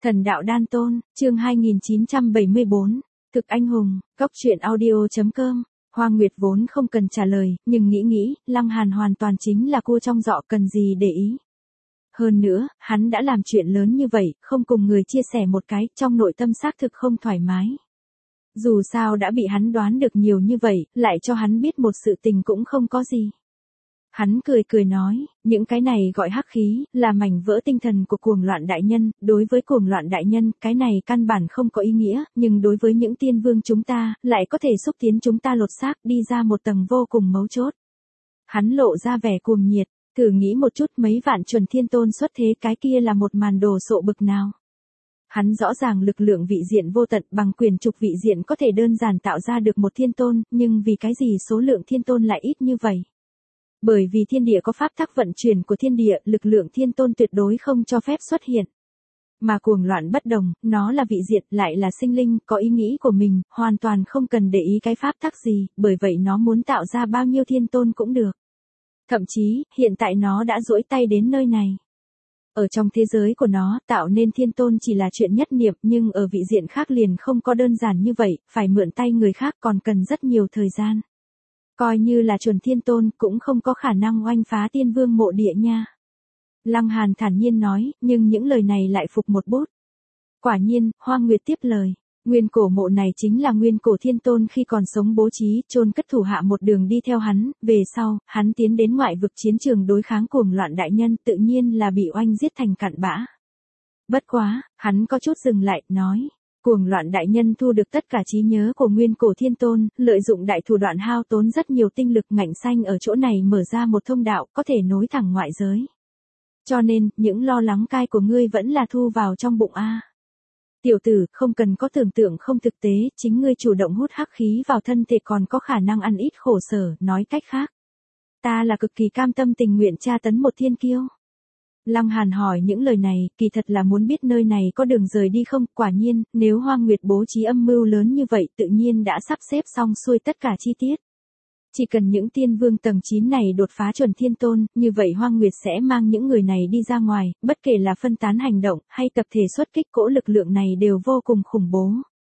Thần đạo đan tôn, chương 2974, thực anh hùng, góc truyện audio.com. Hoa Nguyệt vốn không cần trả lời, nhưng nghĩ, Lăng Hàn hoàn toàn chính là cua trong giọ, cần gì để ý. Hơn nữa, hắn đã làm chuyện lớn như vậy, không cùng người chia sẻ một cái, trong nội tâm xác thực không thoải mái. Dù sao đã bị hắn đoán được nhiều như vậy, lại cho hắn biết một sự tình cũng không có gì. Hắn cười nói, những cái này gọi hắc khí, là mảnh vỡ tinh thần của cuồng loạn đại nhân, đối với cuồng loạn đại nhân, cái này căn bản không có ý nghĩa, nhưng đối với những tiên vương chúng ta, lại có thể xúc tiến chúng ta lột xác đi ra một tầng vô cùng mấu chốt. Hắn lộ ra vẻ cuồng nhiệt, thử nghĩ một chút mấy vạn chuẩn thiên tôn xuất thế, cái kia là một màn đồ sộ bực nào. Hắn rõ ràng lực lượng vị diện vô tận, bằng quyền trục vị diện có thể đơn giản tạo ra được một thiên tôn, nhưng vì cái gì số lượng thiên tôn lại ít như vậy? Bởi vì thiên địa có pháp tắc vận chuyển của thiên địa, lực lượng thiên tôn tuyệt đối không cho phép xuất hiện. Mà cuồng loạn bất đồng, nó là vị diện, lại là sinh linh, có ý nghĩ của mình, hoàn toàn không cần để ý cái pháp tắc gì, bởi vậy nó muốn tạo ra bao nhiêu thiên tôn cũng được. Thậm chí, hiện tại nó đã duỗi tay đến nơi này. Ở trong thế giới của nó, tạo nên thiên tôn chỉ là chuyện nhất niệm, nhưng ở vị diện khác liền không có đơn giản như vậy, phải mượn tay người khác còn cần rất nhiều thời gian. Coi như là chuẩn thiên tôn, cũng không có khả năng oanh phá tiên vương mộ địa nha. Lăng Hàn thản nhiên nói, nhưng những lời này lại phục một bút. Quả nhiên, Hoa Nguyệt tiếp lời. Nguyên cổ mộ này chính là nguyên cổ thiên tôn khi còn sống bố trí, chôn cất thủ hạ một đường đi theo hắn, về sau, hắn tiến đến ngoại vực chiến trường đối kháng cuồng loạn đại nhân, tự nhiên là bị oanh giết thành cặn bã. Bất quá, hắn có chút dừng lại, nói. Cuồng loạn đại nhân thu được tất cả trí nhớ của nguyên cổ thiên tôn, lợi dụng đại thủ đoạn hao tốn rất nhiều tinh lực, ngạnh xanh ở chỗ này mở ra một thông đạo, có thể nối thẳng ngoại giới. Cho nên, những lo lắng cai của ngươi vẫn là thu vào trong bụng a. Tiểu tử, không cần có tưởng tượng không thực tế, chính ngươi chủ động hút hắc khí vào thân thể còn có khả năng ăn ít khổ sở, nói cách khác. Ta là cực kỳ cam tâm tình nguyện tra tấn một thiên kiêu. Lăng Hàn hỏi những lời này, kỳ thật là muốn biết nơi này có đường rời đi không, quả nhiên, nếu Hoa Nguyệt bố trí âm mưu lớn như vậy tự nhiên đã sắp xếp xong xuôi tất cả chi tiết. Chỉ cần những tiên vương tầng 9 này đột phá chuẩn thiên tôn, như vậy Hoa Nguyệt sẽ mang những người này đi ra ngoài, bất kể là phân tán hành động, hay tập thể xuất kích, cỗ lực lượng này đều vô cùng khủng bố.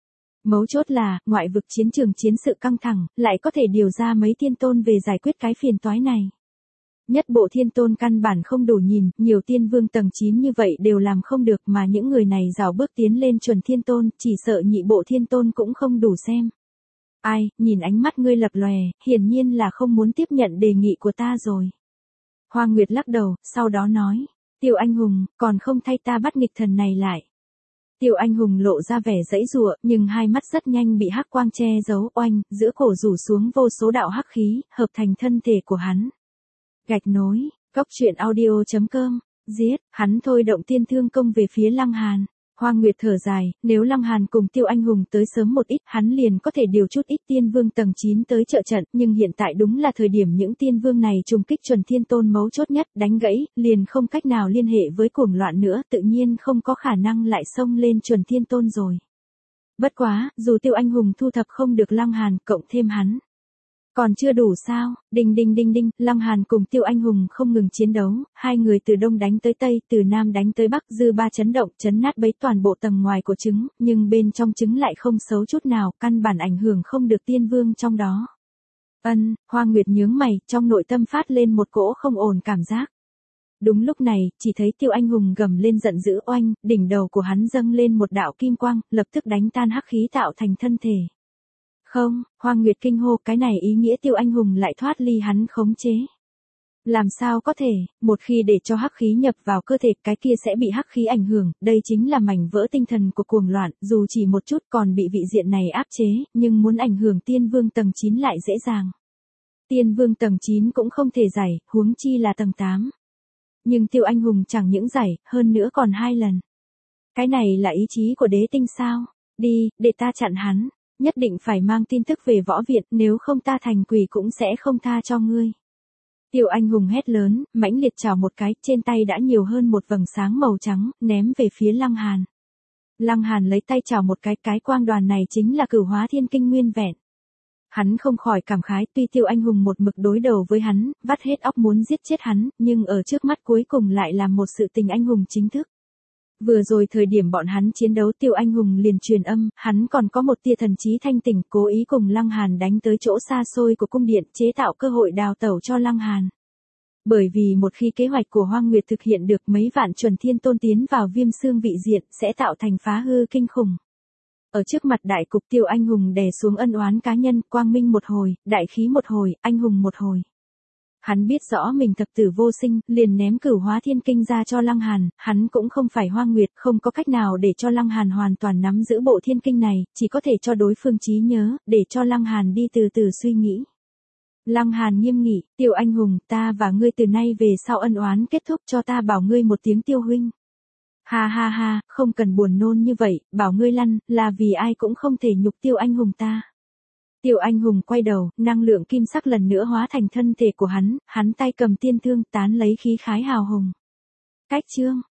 Mấu chốt là, ngoại vực chiến trường chiến sự căng thẳng, lại có thể điều ra mấy tiên tôn về giải quyết cái phiền toái này. Nhất bộ thiên tôn căn bản không đủ nhìn, nhiều tiên vương tầng 9 như vậy đều làm không được, mà những người này rào bước tiến lên chuẩn thiên tôn, chỉ sợ nhị bộ thiên tôn cũng không đủ xem. Ai, nhìn ánh mắt ngươi lập lòe, hiển nhiên là không muốn tiếp nhận đề nghị của ta rồi. Hoa Nguyệt lắc đầu, sau đó nói, Tiêu anh hùng, còn không thay ta bắt nghịch thần này lại. Tiêu anh hùng lộ ra vẻ giãy giụa, nhưng hai mắt rất nhanh bị hắc quang che giấu, oanh, giữa cổ rủ xuống vô số đạo hắc khí, hợp thành thân thể của hắn. Gạch nối, góc truyện audio.com, giết, hắn thôi động tiên thương công về phía Lăng Hàn. Hoa Nguyệt thở dài, nếu Lăng Hàn cùng Tiêu anh hùng tới sớm một ít, hắn liền có thể điều chút ít tiên vương tầng 9 tới trợ trận, nhưng hiện tại đúng là thời điểm những tiên vương này trùng kích chuẩn thiên tôn mấu chốt nhất, đánh gãy, liền không cách nào liên hệ với cuồng loạn nữa, tự nhiên không có khả năng lại xông lên chuẩn thiên tôn rồi. Bất quá, dù Tiêu anh hùng thu thập không được Lăng Hàn, cộng thêm hắn. Còn chưa đủ sao, đinh, Lăng Hàn cùng Tiêu anh hùng không ngừng chiến đấu, hai người từ đông đánh tới tây, từ nam đánh tới bắc, dư ba chấn động, chấn nát bấy toàn bộ tầng ngoài của trứng, nhưng bên trong trứng lại không xấu chút nào, căn bản ảnh hưởng không được tiên vương trong đó. Hoa Nguyệt nhướng mày, trong nội tâm phát lên một cỗ không ổn cảm giác. Đúng lúc này, chỉ thấy Tiêu anh hùng gầm lên giận dữ, oanh, đỉnh đầu của hắn dâng lên một đạo kim quang, lập tức đánh tan hắc khí tạo thành thân thể. Không, Hoa Nguyệt kinh hô, cái này ý nghĩa Tiêu anh hùng lại thoát ly hắn khống chế. Làm sao có thể, một khi để cho hắc khí nhập vào cơ thể, cái kia sẽ bị hắc khí ảnh hưởng, đây chính là mảnh vỡ tinh thần của cuồng loạn, dù chỉ một chút còn bị vị diện này áp chế, nhưng muốn ảnh hưởng tiên vương tầng 9 lại dễ dàng. Tiên vương tầng 9 cũng không thể giải, huống chi là tầng 8. Nhưng Tiêu anh hùng chẳng những giải, hơn nữa còn 2 lần. Cái này là ý chí của đế tinh sao? Đi, để ta chặn hắn. Nhất định phải mang tin tức về võ viện, nếu không ta thành quỷ cũng sẽ không tha cho ngươi. Tiêu anh hùng hét lớn, mãnh liệt chảo một cái, trên tay đã nhiều hơn một vầng sáng màu trắng, ném về phía Lăng Hàn. Lăng Hàn lấy tay chảo một cái quang đoàn này chính là Cửu Hóa Thiên Kinh nguyên vẹn. Hắn không khỏi cảm khái, tuy Tiêu anh hùng một mực đối đầu với hắn, vắt hết óc muốn giết chết hắn, nhưng ở trước mắt cuối cùng lại làm một sự tình anh hùng chính thức. Vừa rồi thời điểm bọn hắn chiến đấu Tiêu Anh Hùng liền truyền âm, hắn còn có một tia thần trí thanh tỉnh, cố ý cùng Lăng Hàn đánh tới chỗ xa xôi của cung điện, chế tạo cơ hội đào tẩu cho Lăng Hàn. Bởi vì một khi kế hoạch của Hoang Nguyệt thực hiện được, mấy vạn chuẩn thiên tôn tiến vào Viêm Xương vị diện sẽ tạo thành phá hư kinh khủng. Ở trước mặt đại cục, Tiêu Anh Hùng đè xuống ân oán cá nhân, quang minh một hồi, đại khí một hồi, anh hùng một hồi. Hắn biết rõ mình thập tử vô sinh, liền ném Cửu Hóa Thiên Kinh ra cho Lăng Hàn, hắn cũng không phải Hoang Nguyệt, không có cách nào để cho Lăng Hàn hoàn toàn nắm giữ bộ thiên kinh này, chỉ có thể cho đối phương trí nhớ, để cho Lăng Hàn đi từ từ suy nghĩ. Lăng Hàn nghiêm nghị, Tiêu Anh Hùng, ta và ngươi từ nay về sau ân oán kết thúc, cho ta bảo ngươi một tiếng Tiêu huynh. Ha ha ha, không cần buồn nôn như vậy, bảo ngươi lăn, là vì ai cũng không thể nhục Tiêu Anh Hùng ta. Tiêu Anh Hùng quay đầu, năng lượng kim sắc lần nữa hóa thành thân thể của hắn tay cầm tiên thương tán lấy khí khái hào hùng. Cách chương.